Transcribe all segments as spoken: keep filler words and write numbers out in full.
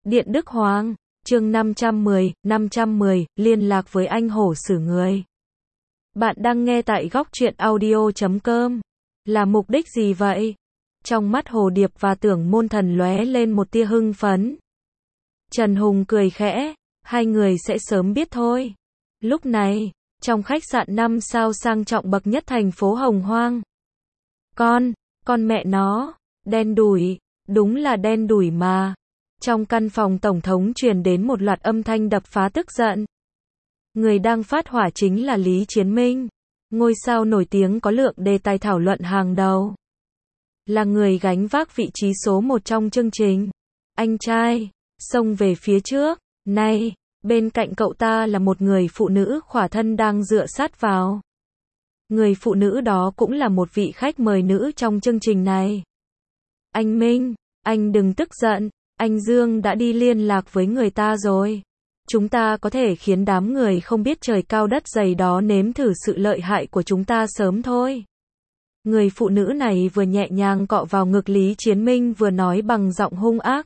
Điện Đức Hoàng, chương năm trăm mười, năm trăm mười, liên lạc với anh hổ xử người. Bạn đang nghe tại góc truyện audio chấm com. Là mục đích gì vậy? Trong mắt Hồ Điệp và Tưởng Môn Thần lóe lên một tia hưng phấn. Trần Hùng cười khẽ, hai người sẽ sớm biết thôi. Lúc này, trong khách sạn năm sao sang trọng bậc nhất thành phố Hồng Hoang. Con, con mẹ nó, đen đủi, đúng là đen đủi mà. Trong căn phòng tổng thống truyền đến một loạt âm thanh đập phá tức giận. Người đang phát hỏa chính là Lý Chiến Minh, ngôi sao nổi tiếng có lượng đề tài thảo luận hàng đầu. Là người gánh vác vị trí số một trong chương trình. Anh trai, xông về phía trước, này, bên cạnh cậu ta là một người phụ nữ khỏa thân đang dựa sát vào. Người phụ nữ đó cũng là một vị khách mời nữ trong chương trình này. Anh Minh, anh đừng tức giận. Anh Dương đã đi liên lạc với người ta rồi. Chúng ta có thể khiến đám người không biết trời cao đất dày đó nếm thử sự lợi hại của chúng ta sớm thôi. Người phụ nữ này vừa nhẹ nhàng cọ vào ngực Lý Chiến Minh vừa nói bằng giọng hung ác.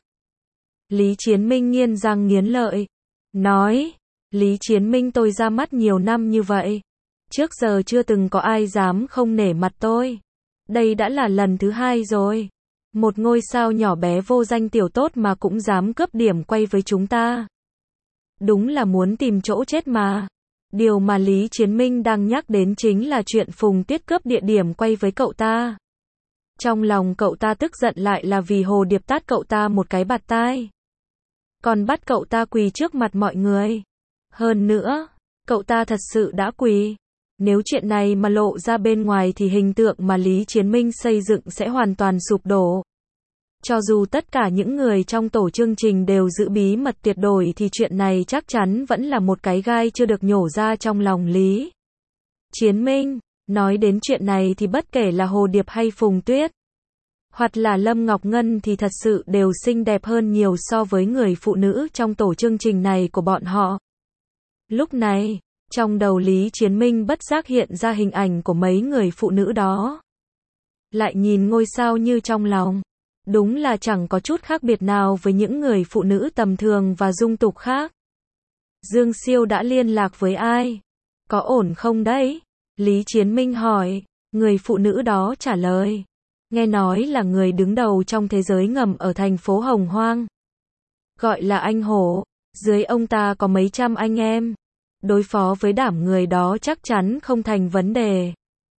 Lý Chiến Minh nghiến răng nghiến lợi. Nói, Lý Chiến Minh tôi ra mắt nhiều năm như vậy. Trước giờ chưa từng có ai dám không nể mặt tôi. Đây đã là lần thứ hai rồi. Một ngôi sao nhỏ bé vô danh tiểu tốt mà cũng dám cướp điểm quay với chúng ta. Đúng là muốn tìm chỗ chết mà. Điều mà Lý Chiến Minh đang nhắc đến chính là chuyện Phùng Tuyết cướp địa điểm quay với cậu ta. Trong lòng cậu ta tức giận lại là vì Hồ Điệp tát cậu ta một cái bạt tai. Còn bắt cậu ta quỳ trước mặt mọi người. Hơn nữa, cậu ta thật sự đã quỳ. Nếu chuyện này mà lộ ra bên ngoài thì hình tượng mà Lý Chiến Minh xây dựng sẽ hoàn toàn sụp đổ. Cho dù tất cả những người trong tổ chương trình đều giữ bí mật tuyệt đối thì chuyện này chắc chắn vẫn là một cái gai chưa được nhổ ra trong lòng Lý Chiến Minh. Nói đến chuyện này thì bất kể là Hồ Điệp hay Phùng Tuyết, hoặc là Lâm Ngọc Ngân thì thật sự đều xinh đẹp hơn nhiều so với người phụ nữ trong tổ chương trình này của bọn họ. Lúc này, trong đầu Lý Chiến Minh bất giác hiện ra hình ảnh của mấy người phụ nữ đó. Lại nhìn ngôi sao như trong lòng. Đúng là chẳng có chút khác biệt nào với những người phụ nữ tầm thường và dung tục khác. Dương Siêu đã liên lạc với ai? Có ổn không đấy? Lý Chiến Minh hỏi. Người phụ nữ đó trả lời. Nghe nói là người đứng đầu trong thế giới ngầm ở thành phố Hồng Hoang. Gọi là anh hổ. Dưới ông ta có mấy trăm anh em. Đối phó với đám người đó chắc chắn không thành vấn đề.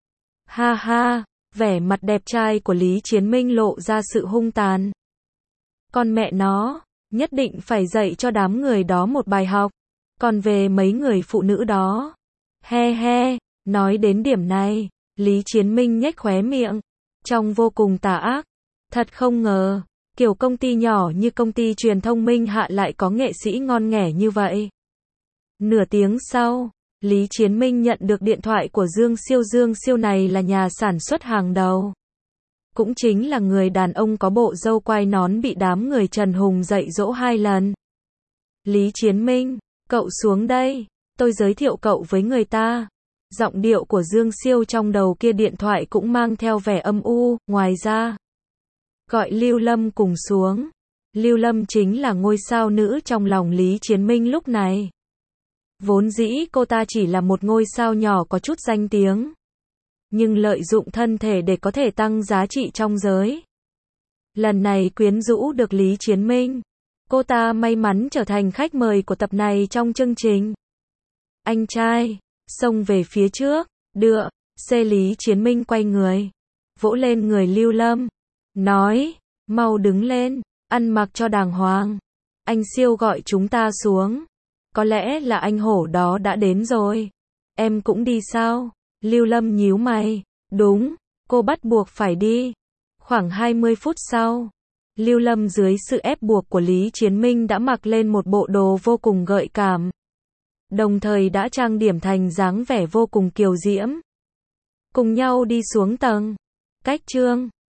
Ha ha, vẻ mặt đẹp trai của Lý Chiến Minh lộ ra sự hung tàn. Con mẹ nó, nhất định phải dạy cho đám người đó một bài học. Còn về mấy người phụ nữ đó, he he, nói đến điểm này, Lý Chiến Minh nhếch khóe miệng, trông vô cùng tà ác. Thật không ngờ, kiểu công ty nhỏ như công ty truyền thông Minh Hạ lại có nghệ sĩ ngon nghẻ như vậy. Nửa tiếng sau, Lý Chiến Minh nhận được điện thoại của Dương Siêu. Dương Siêu này là nhà sản xuất hàng đầu. Cũng chính là người đàn ông có bộ râu quai nón bị đám người Trần Hùng dạy dỗ hai lần. Lý Chiến Minh, cậu xuống đây, tôi giới thiệu cậu với người ta. Giọng điệu của Dương Siêu trong đầu kia điện thoại cũng mang theo vẻ âm u. Ngoài ra, gọi Lưu Lâm cùng xuống. Lưu Lâm chính là ngôi sao nữ trong lòng Lý Chiến Minh lúc này. Vốn dĩ cô ta chỉ là một ngôi sao nhỏ có chút danh tiếng. Nhưng lợi dụng thân thể để có thể tăng giá trị trong giới. Lần này quyến rũ được Lý Chiến Minh. Cô ta may mắn trở thành khách mời của tập này trong chương trình. Anh trai, xông về phía trước, đựa, xe Lý Chiến Minh quay người. Vỗ lên người Lưu Lâm. Nói, mau đứng lên, ăn mặc cho đàng hoàng. Anh Siêu gọi chúng ta xuống. Có lẽ là anh hổ đó đã đến rồi. Em cũng đi sao? Lưu Lâm nhíu mày. Đúng, cô bắt buộc phải đi. Khoảng hai mươi phút sau, Lưu Lâm dưới sự ép buộc của Lý Chiến Minh đã mặc lên một bộ đồ vô cùng gợi cảm. Đồng thời đã trang điểm thành dáng vẻ vô cùng kiều diễm. Cùng nhau đi xuống tầng. Cách chương